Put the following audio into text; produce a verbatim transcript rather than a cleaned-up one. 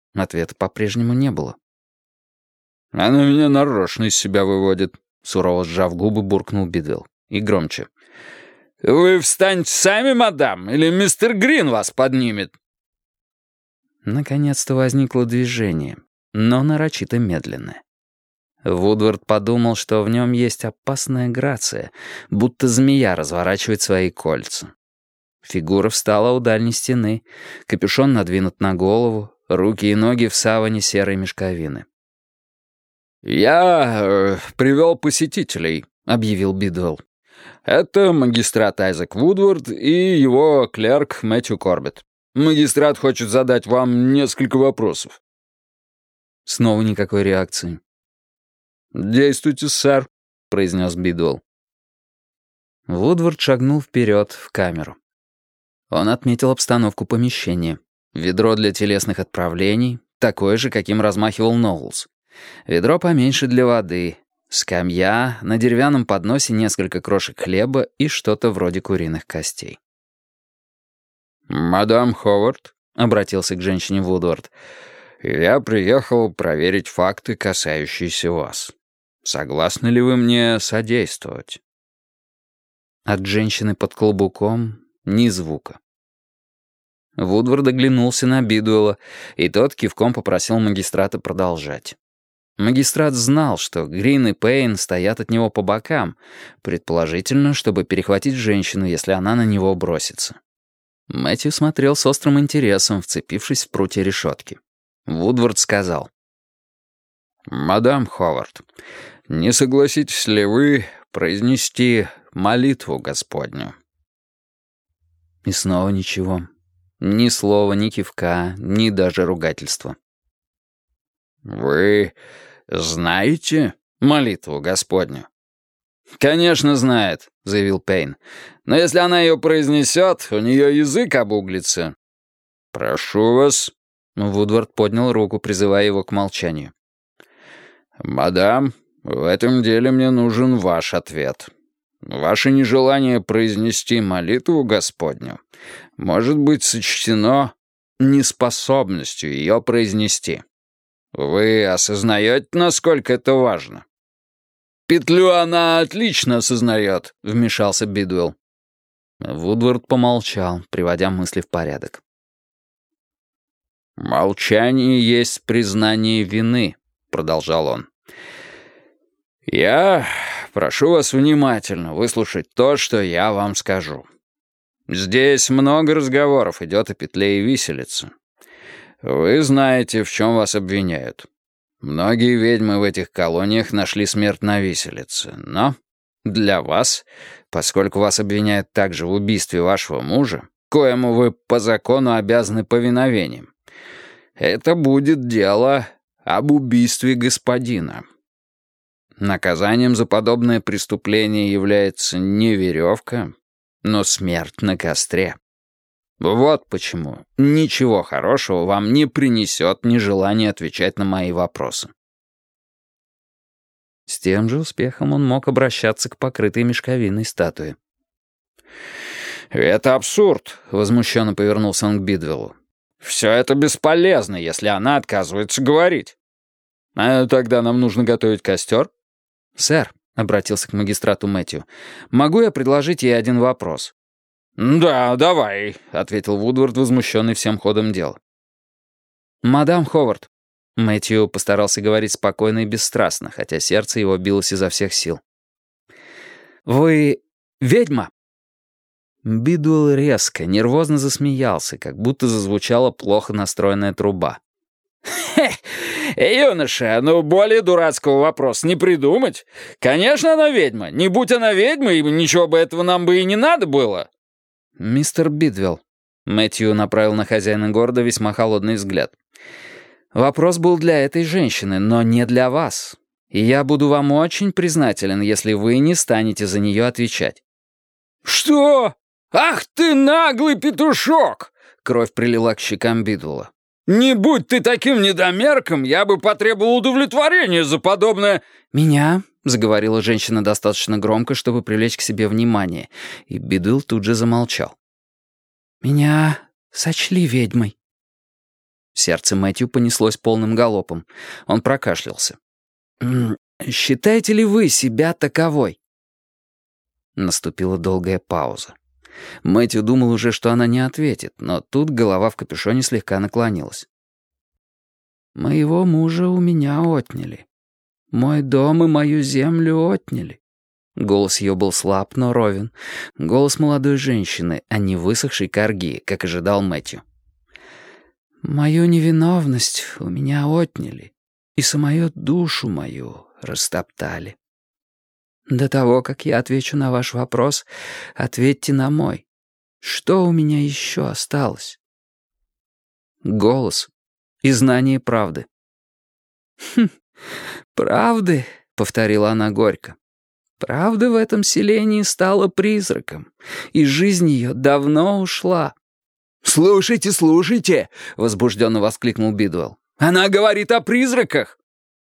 Ответа по-прежнему не было. «Она меня нарочно из себя выводит», — сурово сжав губы, буркнул Бидвелл. И громче. «Вы встаньте сами, мадам, или мистер Грин вас поднимет?» Наконец-то возникло движение, но нарочито медленное. Вудвард подумал, что в нем есть опасная грация, будто змея разворачивает свои кольца. Фигура встала у дальней стены, капюшон надвинут на голову, руки и ноги в саване серой мешковины. «Я э, привел посетителей», — объявил Бидвелл. «Это магистрат Айзек Вудвард и его клерк Мэтью Корбетт. Магистрат хочет задать вам несколько вопросов». Снова никакой реакции. «Действуйте, сэр», — произнес Бидвелл. Вудвард шагнул вперед в камеру. Он отметил обстановку помещения. Ведро для телесных отправлений, такое же, каким размахивал Ноулс. Ведро поменьше для воды, скамья, на деревянном подносе несколько крошек хлеба и что-то вроде куриных костей. «Мадам Ховард», — обратился к женщине Вудвард, — «я приехал проверить факты, касающиеся вас. Согласны ли вы мне содействовать?» От женщины под клобуком ни звука. Вудвард оглянулся на Бидуэлла, и тот кивком попросил магистрата продолжать. Магистрат знал, что Грин и Пейн стоят от него по бокам, предположительно, чтобы перехватить женщину, если она на него бросится. Мэтью смотрел с острым интересом, вцепившись в прутья решетки. Вудвард сказал: «Мадам Ховард, не согласитесь ли вы произнести молитву Господню?» И снова ничего. Ни слова, ни кивка, ни даже ругательства. «Вы знаете молитву Господню?» «Конечно знает», — заявил Пейн. «Но если она ее произнесет, у нее язык обуглится». «Прошу вас». Вудвард поднял руку, призывая его к молчанию. «Мадам, в этом деле мне нужен ваш ответ. Ваше нежелание произнести молитву Господню может быть сочтено неспособностью ее произнести. Вы осознаете, насколько это важно?» «Петлю она отлично осознает», — вмешался Бидуэлл. Вудвард помолчал, приводя мысли в порядок. «Молчание есть признание вины», — продолжал он. «Я прошу вас внимательно выслушать то, что я вам скажу. Здесь много разговоров идет о петле и виселице. Вы знаете, в чем вас обвиняют. Многие ведьмы в этих колониях нашли смерть на виселице, но для вас, поскольку вас обвиняют также в убийстве вашего мужа, коему вы по закону обязаны повиновением, это будет дело об убийстве господина. Наказанием за подобное преступление является не веревка, но смерть на костре. Вот почему ничего хорошего вам не принесет нежелание отвечать на мои вопросы». С тем же успехом он мог обращаться к покрытой мешковиной статуе. «Это абсурд», — возмущенно повернулся он к Бидвеллу. «Все это бесполезно, если она отказывается говорить. А тогда нам нужно готовить костер?» «Сэр», — обратился к магистрату Мэтью, — «могу я предложить ей один вопрос?» «Да, давай», — ответил Вудвард, возмущенный всем ходом дела. «Мадам Ховард», — Мэтью постарался говорить спокойно и бесстрастно, хотя сердце его билось изо всех сил. «Вы ведьма?» Бидуэлл резко, нервозно засмеялся, как будто зазвучала плохо настроенная труба. «Хе, юноша, ну более дурацкого вопроса не придумать. Конечно, она ведьма. Не будь она ведьмой, ничего бы этого нам бы и не надо было». «Мистер Бидвелл», — Мэтью направил на хозяина города весьма холодный взгляд, — «вопрос был для этой женщины, но не для вас. И я буду вам очень признателен, если вы не станете за нее отвечать». «Что? Ах ты наглый петушок!» Кровь прилила к щекам Бидуэлла. «Не будь ты таким недомерком, я бы потребовал удовлетворения за подобное...» «Меня?» — заговорила женщина достаточно громко, чтобы привлечь к себе внимание, и Бидуэлл тут же замолчал. «Меня сочли ведьмой». Сердце Мэтью понеслось полным галопом. Он прокашлялся. «Считаете ли вы себя таковой?» Наступила долгая пауза. Мэтью думал уже, что она не ответит, но тут голова в капюшоне слегка наклонилась. «Моего мужа у меня отняли. Мой дом и мою землю отняли». Голос ее был слаб, но ровен. Голос молодой женщины, а не высохшей корги, как ожидал Мэтью. «Мою невиновность у меня отняли, и самую душу мою растоптали. До того, как я отвечу на ваш вопрос, ответьте на мой. Что у меня еще осталось?» Голос и знание правды. «Хм, правды», — повторила она горько. «Правда в этом селении стала призраком, и жизнь ее давно ушла». «Слушайте, слушайте!» — возбужденно воскликнул Бидуэлл. «Она говорит о призраках!»